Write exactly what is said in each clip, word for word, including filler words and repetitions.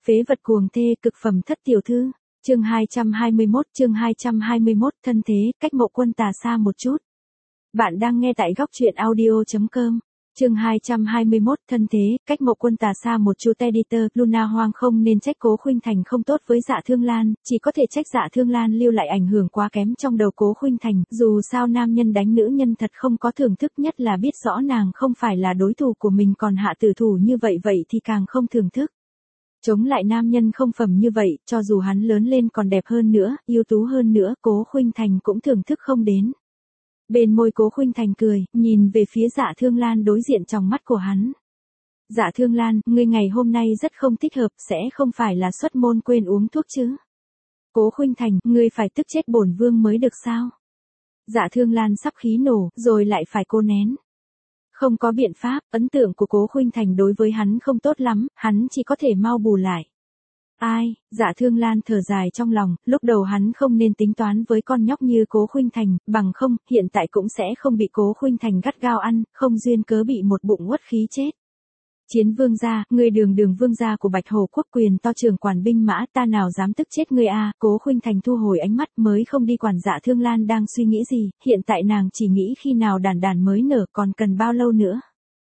Phế vật cuồng thê cực phẩm thất tiểu thư. Chương hai trăm hai mươi mốt, chương hai trăm hai mươi mốt, thân thế, cách Mộ Quân Tà xa một chút. Bạn đang nghe tại góc truyện audio chấm com. Chương hai trăm hai mươi mốt, thân thế, cách Mộ Quân Tà xa một chút. Editor, Luna Hoang không nên trách Cố Khuynh Thành không tốt với Dạ Thương Lan, chỉ có thể trách Dạ Thương Lan lưu lại ảnh hưởng quá kém trong đầu Cố Khuynh Thành, dù sao nam nhân đánh nữ nhân thật không có thưởng thức, nhất là biết rõ nàng không phải là đối thủ của mình còn hạ tử thủ như vậy vậy thì càng không thưởng thức. Chống lại nam nhân không phẩm như vậy, cho dù hắn lớn lên còn đẹp hơn nữa, ưu tú hơn nữa, Cố Khuynh Thành cũng thưởng thức không đến. Bên môi Cố Khuynh Thành cười, nhìn về phía Dạ Thương Lan đối diện trong mắt của hắn. Dạ Thương Lan, ngươi ngày hôm nay rất không thích hợp, sẽ không phải là xuất môn quên uống thuốc chứ? Cố Khuynh Thành, ngươi phải tức chết bổn vương mới được sao? Dạ Thương Lan sắp khí nổ, rồi lại phải cố nén. Không có biện pháp, ấn tượng của Cố Khuynh Thành đối với hắn không tốt lắm, hắn chỉ có thể mau bù lại. Ai, Dạ Thương Lan thở dài trong lòng, lúc đầu hắn không nên tính toán với con nhóc như Cố Khuynh Thành, bằng không, hiện tại cũng sẽ không bị Cố Khuynh Thành gắt gao ăn, không duyên cớ bị một bụng uất khí chết. Chiến vương gia, ngươi đường đường vương gia của Bạch Hồ quốc quyền to trưởng quản binh mã, ta nào dám tức chết ngươi a? Cố Khuynh Thành thu hồi ánh mắt mới không đi quản Dạ Thương Lan đang suy nghĩ gì, hiện tại nàng chỉ nghĩ khi nào đàn đàn mới nở, còn cần bao lâu nữa.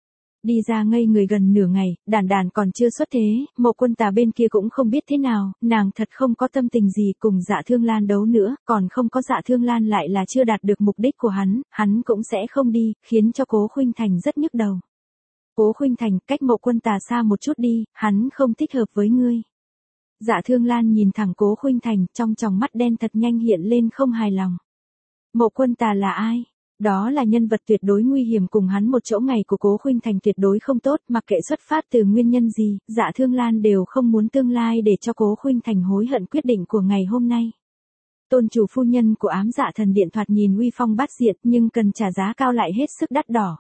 Đi ra ngây người gần nửa ngày, đàn đàn còn chưa xuất thế, Mộ Quân Tà bên kia cũng không biết thế nào, nàng thật không có tâm tình gì cùng Dạ Thương Lan đấu nữa, còn không có Dạ Thương Lan lại là chưa đạt được mục đích của hắn, hắn cũng sẽ không đi, khiến cho Cố Khuynh Thành rất nhức đầu. Cố Khuynh Thành, cách Mộ Quân Tà xa một chút đi, hắn không thích hợp với ngươi. Dạ Thương Lan nhìn thẳng Cố Khuynh Thành, trong tròng mắt đen thật nhanh hiện lên không hài lòng. Mộ Quân Tà là ai? Đó là nhân vật tuyệt đối nguy hiểm, cùng hắn một chỗ ngày của Cố Khuynh Thành tuyệt đối không tốt, mặc kệ xuất phát từ nguyên nhân gì, Dạ Thương Lan đều không muốn tương lai để cho Cố Khuynh Thành hối hận quyết định của ngày hôm nay. Tôn chủ phu nhân của Ám Dạ Thần Điện thoạt nhìn uy phong bát diệt, nhưng cần trả giá cao lại hết sức đắt đỏ.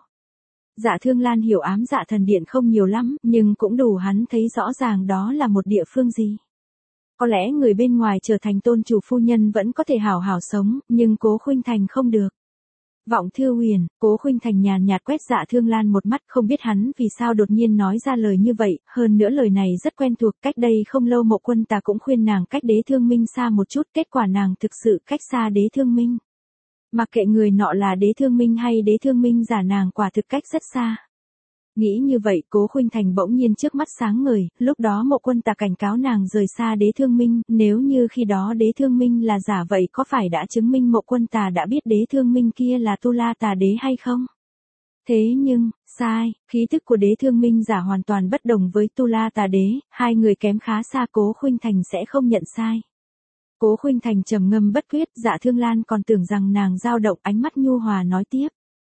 Dạ Thương Lan hiểu Ám Dạ Thần Điện không nhiều lắm, nhưng cũng đủ hắn thấy rõ ràng đó là một địa phương gì. Có lẽ người bên ngoài trở thành tôn chủ phu nhân vẫn có thể hảo hảo sống, nhưng Cố Khuynh Thành không được. Vọng Thư Huyền, Cố Khuynh Thành nhàn nhạt quét Dạ Thương Lan một mắt, không biết hắn vì sao đột nhiên nói ra lời như vậy, hơn nữa lời này rất quen thuộc, cách đây không lâu Mộ Quân Tà cũng khuyên nàng cách Đế Thương Minh xa một chút, kết quả nàng thực sự cách xa Đế Thương Minh. Mặc kệ người nọ là Đế Thương Minh hay Đế Thương Minh giả, nàng quả thực cách rất xa. Nghĩ như vậy, Cố Khuynh Thành bỗng nhiên trước mắt sáng ngời, lúc đó Mộ Quân Tà cảnh cáo nàng rời xa Đế Thương Minh, nếu như khi đó Đế Thương Minh là giả vậy có phải đã chứng minh Mộ Quân Tà đã biết Đế Thương Minh kia là Tu La Tà Đế hay không? Thế nhưng, sai, khí tức của Đế Thương Minh giả hoàn toàn bất đồng với Tu La Tà Đế, hai người kém khá xa, Cố Khuynh Thành sẽ không nhận sai. Cố Khuynh Thành trầm ngâm bất quyết, Dạ Thương Lan còn tưởng rằng nàng dao động, ánh mắt nhu hòa nói tiếp.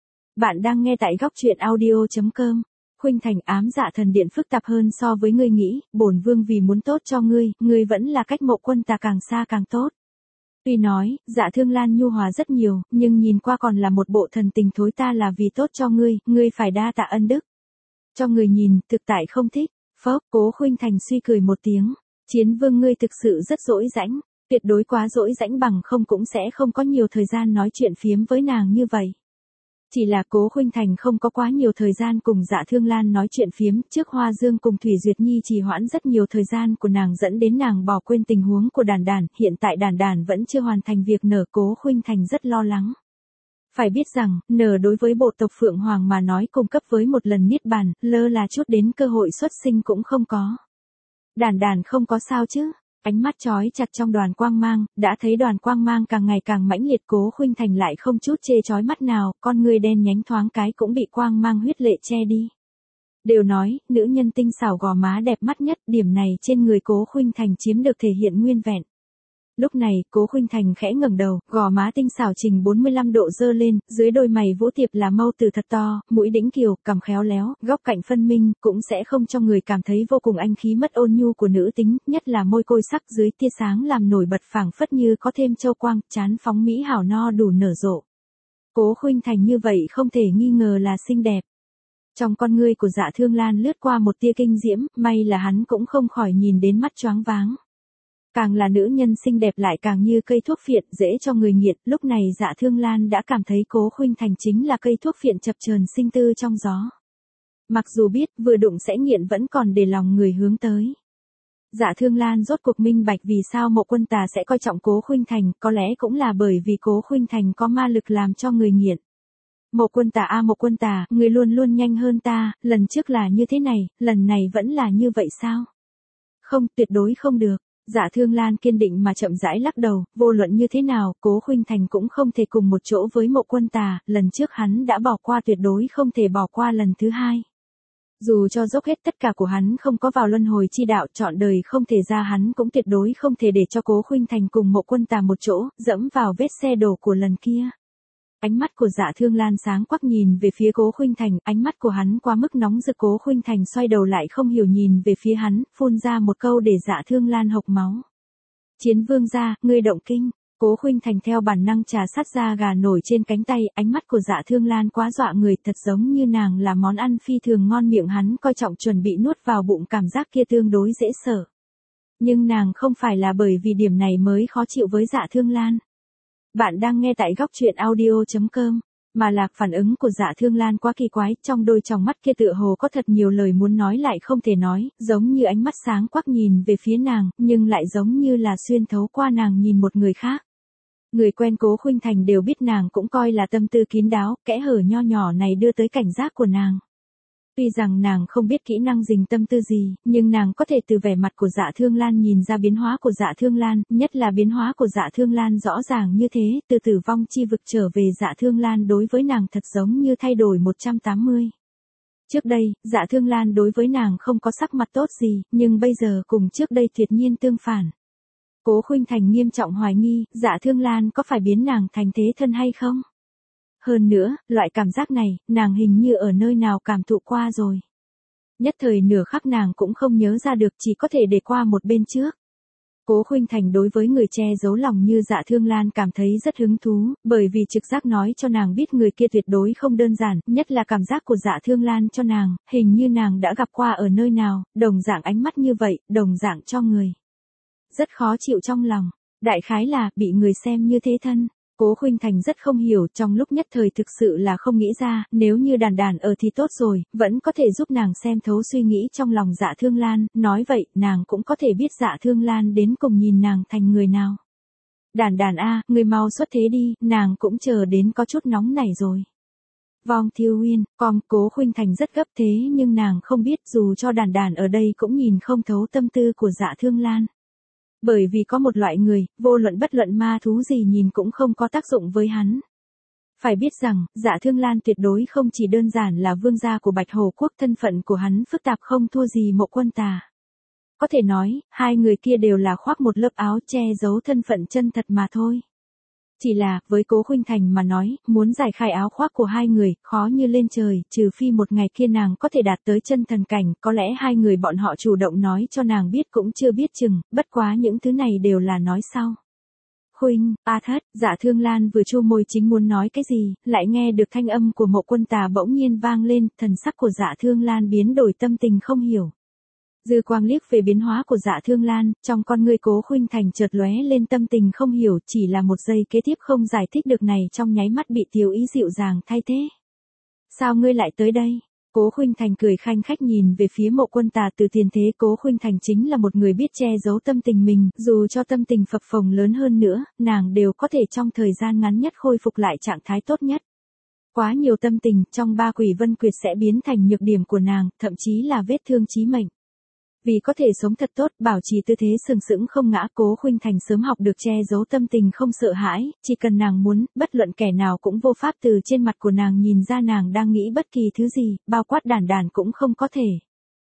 Bạn đang nghe tại góc truyện audio chấm com. Khuynh Thành, Ám Dạ Thần Điện phức tạp hơn so với ngươi nghĩ, bổn vương vì muốn tốt cho ngươi, ngươi vẫn là cách Mộ Quân Tà càng xa càng tốt. Tuy nói, Dạ Thương Lan nhu hòa rất nhiều, nhưng nhìn qua còn là một bộ thần tình thối, ta là vì tốt cho ngươi, ngươi phải đa tạ ân đức. Cho người nhìn, thực tại không thích. Phốc, Cố Khuynh Thành suy cười một tiếng. Chiến vương ngươi thực sự rất dỗi rãnh, tuyệt đối quá dỗi rãnh, bằng không cũng sẽ không có nhiều thời gian nói chuyện phiếm với nàng như vậy. Chỉ là Cố Khuynh Thành không có quá nhiều thời gian cùng Dạ Thương Lan nói chuyện phiếm, trước Hoa Dương cùng Thủy Duyệt Nhi trì hoãn rất nhiều thời gian của nàng dẫn đến nàng bỏ quên tình huống của đàn đàn, hiện tại đàn đàn vẫn chưa hoàn thành việc nở, Cố Khuynh Thành rất lo lắng. Phải biết rằng, nở đối với bộ tộc Phượng Hoàng mà nói cung cấp với một lần niết bàn, lơ là chút đến cơ hội xuất sinh cũng không có. Đàn đàn không có sao chứ? Ánh mắt chói chặt trong đoàn quang mang, đã thấy đoàn quang mang càng ngày càng mãnh liệt, Cố Khuynh Thành lại không chút chê chói mắt nào, con người đen nhánh thoáng cái cũng bị quang mang huyết lệ che đi. Đều nói, nữ nhân tinh xảo gò má đẹp mắt nhất, điểm này trên người Cố Khuynh Thành chiếm được thể hiện nguyên vẹn. Lúc này, Cố Khuynh Thành khẽ ngẩng đầu, gò má tinh xảo chỉnh bốn mươi lăm độ dơ lên, dưới đôi mày vũ tiệp là mâu từ thật to, mũi đĩnh kiều, cằm khéo léo, góc cạnh phân minh, cũng sẽ không cho người cảm thấy vô cùng anh khí mất ôn nhu của nữ tính, nhất là môi côi sắc dưới tia sáng làm nổi bật phảng phất như có thêm châu quang, trán phóng mỹ hảo no đủ nở rộ. Cố Khuynh Thành như vậy không thể nghi ngờ là xinh đẹp. Trong con ngươi của Dạ Thương Lan lướt qua một tia kinh diễm, may là hắn cũng không khỏi nhìn đến mắt choáng váng. Càng là nữ nhân xinh đẹp lại càng như cây thuốc phiện, dễ cho người nghiện, lúc này Dạ Thương Lan đã cảm thấy Cố Khuynh Thành chính là cây thuốc phiện chập chờn sinh tư trong gió. Mặc dù biết, vừa đụng sẽ nghiện vẫn còn để lòng người hướng tới. Dạ Thương Lan rốt cuộc minh bạch vì sao Mộ Quân Tà sẽ coi trọng Cố Khuynh Thành, có lẽ cũng là bởi vì Cố Khuynh Thành có ma lực làm cho người nghiện. Mộ Quân Tà a à, Mộ Quân Tà, người luôn luôn nhanh hơn ta, lần trước là như thế này, lần này vẫn là như vậy sao? Không, tuyệt đối không được. Dạ Thương Lan kiên định mà chậm rãi lắc đầu, vô luận như thế nào, Cố Khuynh Thành cũng không thể cùng một chỗ với Mộ Quân Tà, lần trước hắn đã bỏ qua tuyệt đối không thể bỏ qua lần thứ hai. Dù cho dốc hết tất cả của hắn không có vào luân hồi chi đạo, trọn đời không thể ra, hắn cũng tuyệt đối không thể để cho Cố Khuynh Thành cùng Mộ Quân Tà một chỗ, dẫm vào vết xe đổ của lần kia. Ánh mắt của Dạ Thương Lan sáng quắc nhìn về phía Cố Khuynh Thành, ánh mắt của hắn quá mức nóng rực. Cố Khuynh Thành xoay đầu lại không hiểu nhìn về phía hắn, phun ra một câu để Dạ Thương Lan hộc máu. Chiến vương gia, ngươi động kinh. Cố Khuynh Thành theo bản năng trà sát da gà nổi trên cánh tay, ánh mắt của Dạ Thương Lan quá dọa người, thật giống như nàng là món ăn phi thường ngon miệng, hắn coi trọng chuẩn bị nuốt vào bụng, cảm giác kia tương đối dễ sợ. Nhưng nàng không phải là bởi vì điểm này mới khó chịu với Dạ Thương Lan. Bạn đang nghe tại góc truyện audio chấm com, mà là phản ứng của Dạ Thương Lan quá kỳ quái, trong đôi tròng mắt kia tựa hồ có thật nhiều lời muốn nói lại không thể nói, giống như ánh mắt sáng quắc nhìn về phía nàng, nhưng lại giống như là xuyên thấu qua nàng nhìn một người khác. Người quen Cố Khuynh Thành đều biết nàng cũng coi là tâm tư kín đáo, kẽ hở nho nhỏ này đưa tới cảnh giác của nàng. Tuy rằng nàng không biết kỹ năng dình tâm tư gì, nhưng nàng có thể từ vẻ mặt của Dạ Thương Lan nhìn ra biến hóa của Dạ Thương Lan, nhất là biến hóa của Dạ Thương Lan rõ ràng như thế, từ tử vong chi vực trở về Dạ Thương Lan đối với nàng thật giống như thay đổi một trăm tám mươi. Trước đây, Dạ Thương Lan đối với nàng không có sắc mặt tốt gì, nhưng bây giờ cùng trước đây tuyệt nhiên tương phản. Cố Khuynh Thành nghiêm trọng hoài nghi, Dạ Thương Lan có phải biến nàng thành thế thân hay không? Hơn nữa, loại cảm giác này, nàng hình như ở nơi nào cảm thụ qua rồi. Nhất thời nửa khắc nàng cũng không nhớ ra được, chỉ có thể để qua một bên trước. Cố Khuynh Thành đối với người che giấu lòng như Dạ Thương Lan cảm thấy rất hứng thú, bởi vì trực giác nói cho nàng biết người kia tuyệt đối không đơn giản, nhất là cảm giác của Dạ Thương Lan cho nàng, hình như nàng đã gặp qua ở nơi nào, đồng dạng ánh mắt như vậy, đồng dạng cho người. Rất khó chịu trong lòng, đại khái là, bị người xem như thế thân. Cố Khuynh Thành rất không hiểu, trong lúc nhất thời thực sự là không nghĩ ra, nếu như Đàn Đàn ở thì tốt rồi, vẫn có thể giúp nàng xem thấu suy nghĩ trong lòng Dạ Thương Lan, nói vậy, nàng cũng có thể biết Dạ Thương Lan đến cùng nhìn nàng thành người nào. Đàn Đàn a, người mau xuất thế đi, nàng cũng chờ đến có chút nóng nảy rồi. Vong Thiêu Uyên, com, Cố Khuynh Thành rất gấp thế nhưng nàng không biết dù cho Đàn Đàn ở đây cũng nhìn không thấu tâm tư của Dạ Thương Lan. Bởi vì có một loại người, vô luận bất luận ma thú gì nhìn cũng không có tác dụng với hắn. Phải biết rằng, Dạ Thương Lan tuyệt đối không chỉ đơn giản là vương gia của Bạch Hồ Quốc, thân phận của hắn phức tạp không thua gì Mộ Quân Tà. Có thể nói, hai người kia đều là khoác một lớp áo che giấu thân phận chân thật mà thôi. Chỉ là, với Cố Khuynh Thành mà nói, muốn giải khai áo khoác của hai người, khó như lên trời, trừ phi một ngày kia nàng có thể đạt tới chân thần cảnh, có lẽ hai người bọn họ chủ động nói cho nàng biết cũng chưa biết chừng, bất quá những thứ này đều là nói sau. Khuynh, a thất, Dạ Thương Lan vừa chu môi chính muốn nói cái gì, lại nghe được thanh âm của Mộ Quân Tà bỗng nhiên vang lên, thần sắc của Dạ Thương Lan biến đổi, tâm tình không hiểu. Dư quang liếc về biến hóa của Dạ Thương Lan, trong con ngươi Cố Khuynh Thành chợt lóe lên tâm tình không hiểu, chỉ là một giây kế tiếp không giải thích được này trong nháy mắt bị Tiểu Ý dịu dàng thay thế. Sao ngươi lại tới đây? Cố Khuynh Thành cười khanh khách nhìn về phía Mộ Quân Tà, từ tiền thế Cố Khuynh Thành chính là một người biết che giấu tâm tình mình, dù cho tâm tình phập phồng lớn hơn nữa, nàng đều có thể trong thời gian ngắn nhất khôi phục lại trạng thái tốt nhất. Quá nhiều tâm tình, trong ba quỷ vân quyệt sẽ biến thành nhược điểm của nàng, thậm chí là vết thương chí mệnh. Vì có thể sống thật tốt, bảo trì tư thế sừng sững không ngã, Cố Khuynh Thành sớm học được che giấu tâm tình không sợ hãi, chỉ cần nàng muốn, bất luận kẻ nào cũng vô pháp từ trên mặt của nàng nhìn ra nàng đang nghĩ bất kỳ thứ gì, bao quát Đàn Đàn cũng không có thể.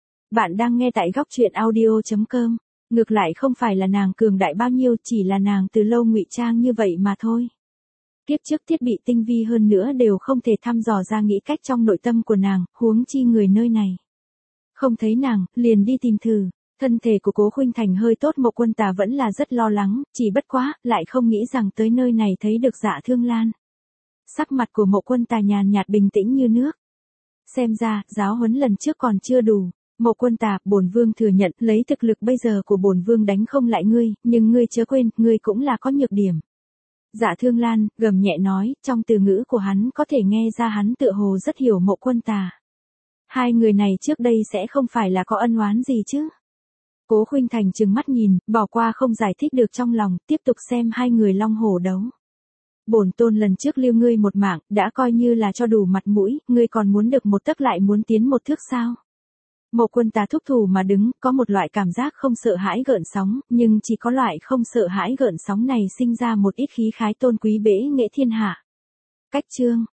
Bạn đang nghe tại góc truyện audio chấm com, ngược lại không phải là nàng cường đại bao nhiêu, chỉ là nàng từ lâu ngụy trang như vậy mà thôi. Kiếp trước thiết bị tinh vi hơn nữa đều không thể thăm dò ra nghĩ cách trong nội tâm của nàng, huống chi người nơi này. Không thấy nàng, liền đi tìm thử. Thân thể của Cố Khuynh Thành hơi tốt, Mộ Quân Tà vẫn là rất lo lắng, chỉ bất quá, lại không nghĩ rằng tới nơi này thấy được Dạ Thương Lan. Sắc mặt của Mộ Quân Tà nhàn nhạt bình tĩnh như nước. Xem ra, giáo huấn lần trước còn chưa đủ. Mộ Quân Tà, bổn vương thừa nhận, lấy thực lực bây giờ của bổn vương đánh không lại ngươi, nhưng ngươi chớ quên, ngươi cũng là có nhược điểm. Dạ Thương Lan, gầm nhẹ nói, trong từ ngữ của hắn có thể nghe ra hắn tựa hồ rất hiểu Mộ Quân Tà. Hai người này trước đây sẽ không phải là có ân oán gì chứ? Cố Khuynh Thành trừng mắt nhìn, bỏ qua không giải thích được trong lòng, tiếp tục xem hai người long hổ đấu. Bổn tôn lần trước lưu ngươi một mạng, đã coi như là cho đủ mặt mũi, ngươi còn muốn được một tấc lại muốn tiến một thước sao? Mộ Quân Tà thúc thủ mà đứng, có một loại cảm giác không sợ hãi gợn sóng, nhưng chỉ có loại không sợ hãi gợn sóng này sinh ra một ít khí khái tôn quý bễ nghệ thiên hạ. Cách chương